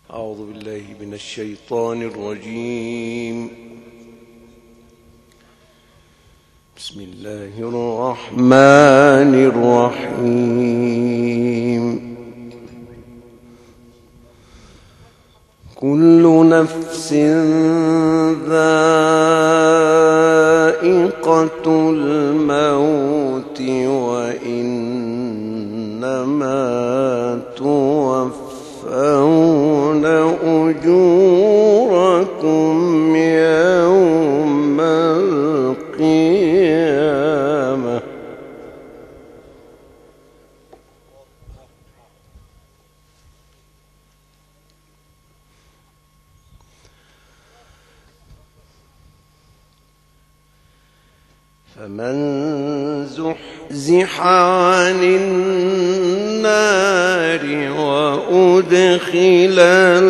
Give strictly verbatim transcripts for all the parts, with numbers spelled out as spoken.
أعوذ بالله من الشيطان الرجيم. بسم الله الرحمن الرحيم. كل نفس ذائقة الموت وإنما توفون أجوركم يوم القيامة. فمن زحزح عن النار وأدخل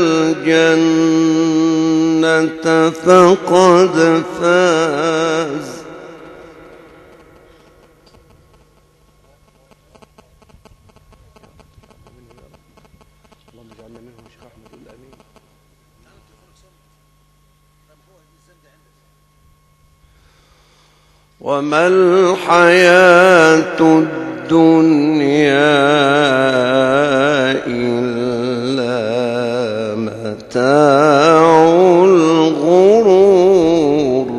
الجنة فقد فاز. وما الحياة الدنيا إلا متاع الغرور.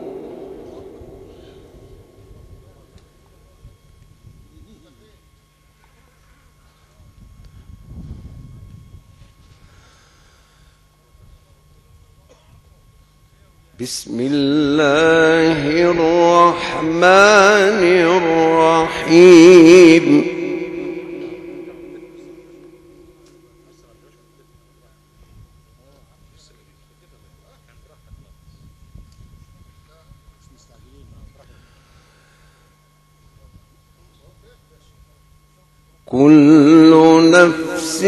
بسم الله الرحمن الرحيم. كل نفس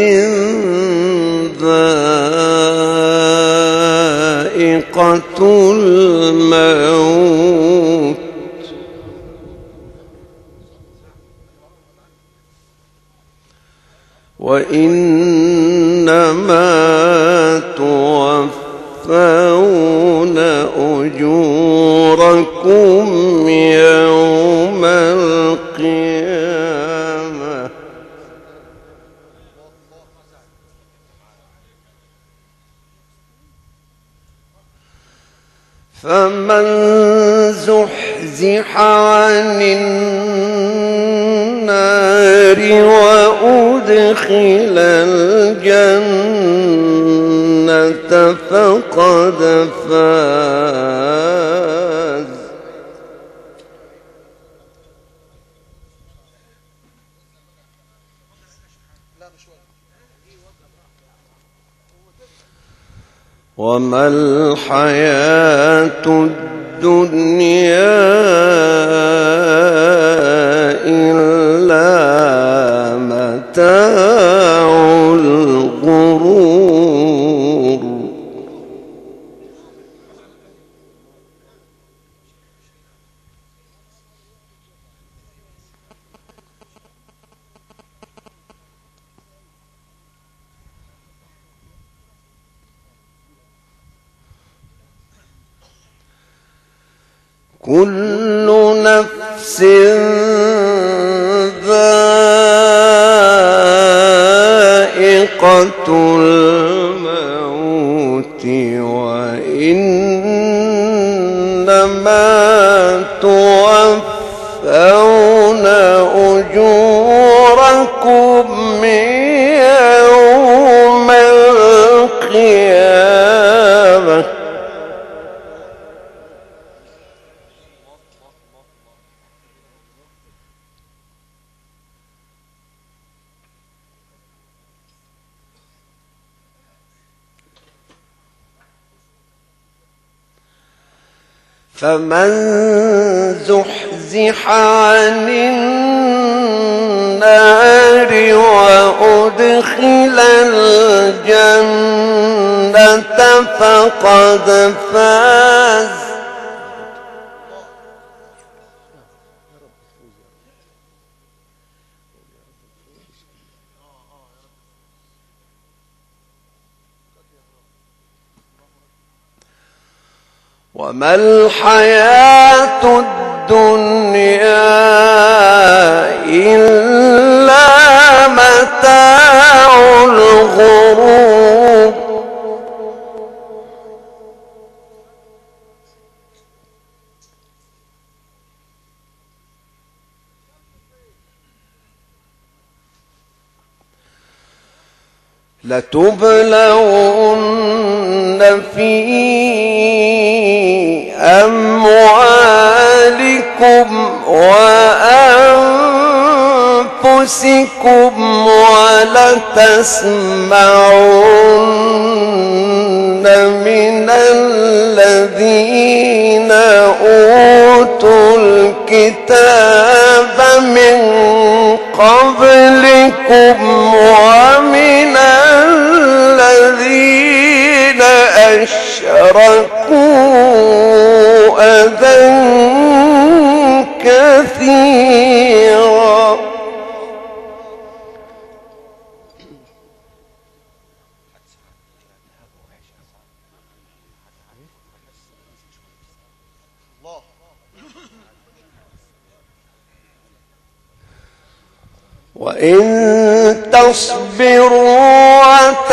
ذائقة الموت وإنما توفون أجوركم يوم القيامة. فمن زحزح عن النار وأدخل الجنة فقد فاز. وما الحياة الدنيا إلا متاع الغرور. كل نفس ذائقة الموت وإنما توفون أجوركم يوم القيامة. فمن زحزح عن النار وأدخل الجنة فقد فاز. وما الحياة الدنيا إلا متاع الغرور. لتبلون في أموالكم وأنفسكم ولتسمعن من الذين أوتوا الكتاب من قبلكم ومن الذين أشركوا أذى كثيرا. وإن تصبروا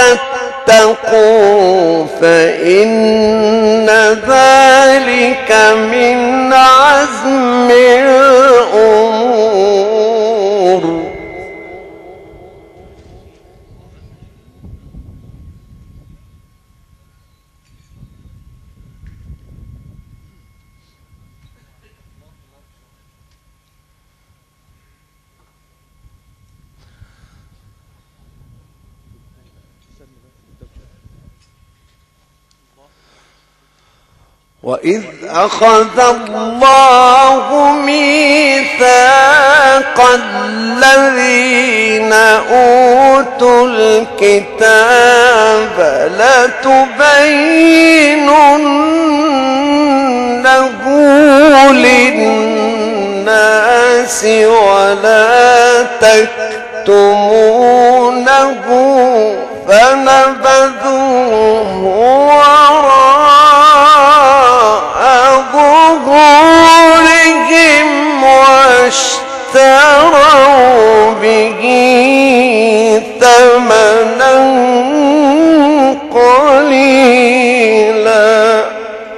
وتتقوا فإن ذلك من عزم الأمور. وإذ أخذ الله ميثاق الذين أوتوا الكتاب لتبيننه للناس ولا تكتمونه فنبذوه وراء ظهورهم واشتروا به ثمنا قليلا.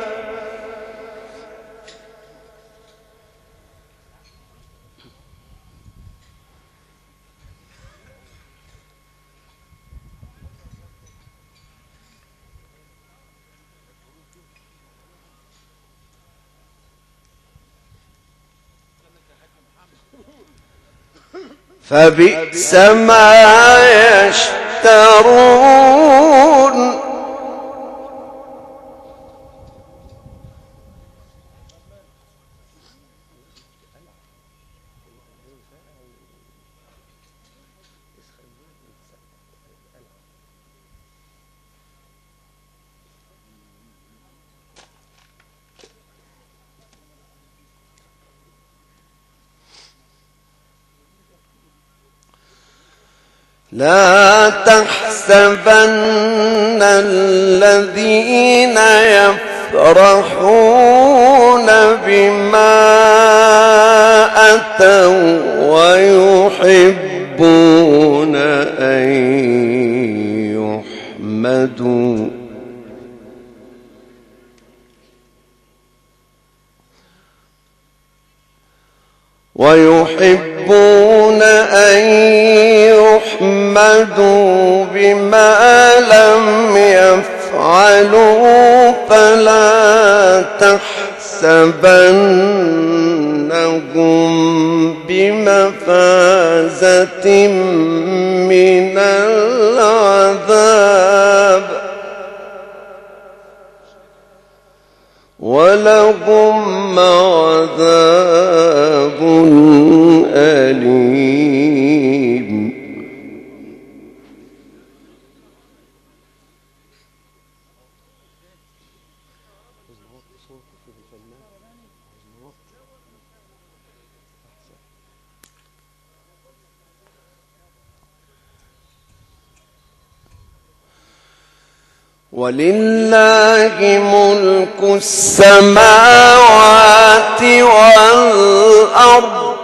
فبئس ما يشترون. لا تحسبن الذين يفرحون بما أتوا ويحبون أن يحمدوا ويحبون أن يحمدوا بما لم يفعلوا فلا تحسبنهم بمفازة من العذاب ولهم عذاب أليم. ولله ملك السماوات والأرض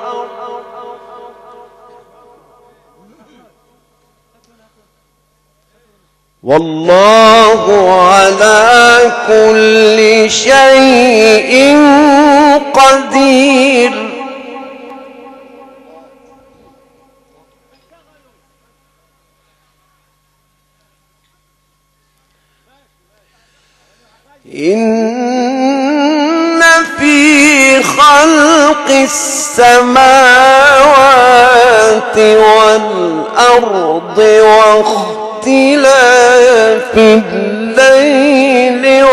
والله على كل شيء قدير. إن في خلق السماوات والأرض واختلاف الليل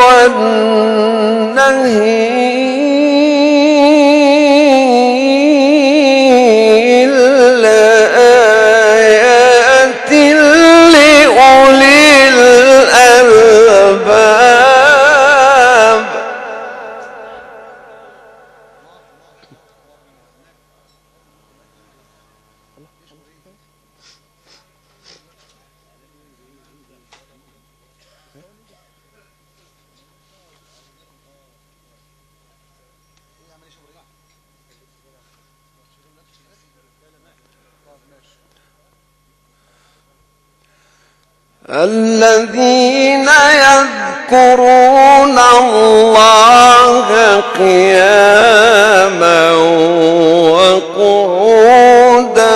والنهار لآيات لأولي الألباب. الذين يذكرون الله قياما وقعودا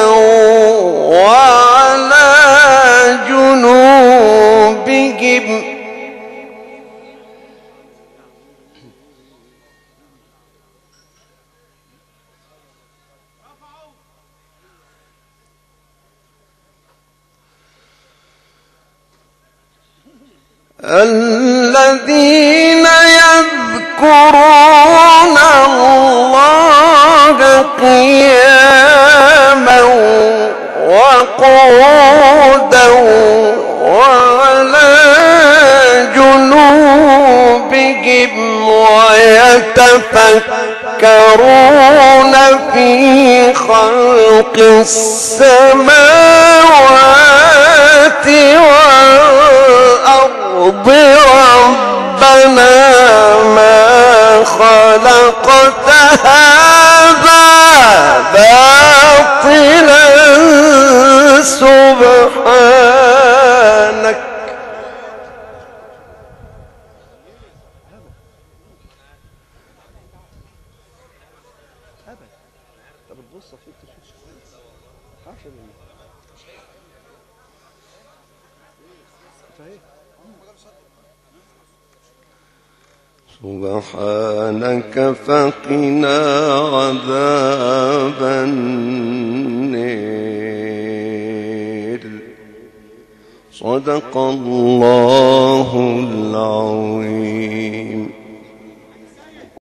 وعلى جنوبهم الذين يذكرون الله قياما وقعودا وعلى جنوبهم ويتفكرون في خلق السماوات والأرض ربنا ما خلقت هذا باطلا سبحانك سبحانك فقنا عذاب النار. صدق الله العظيم.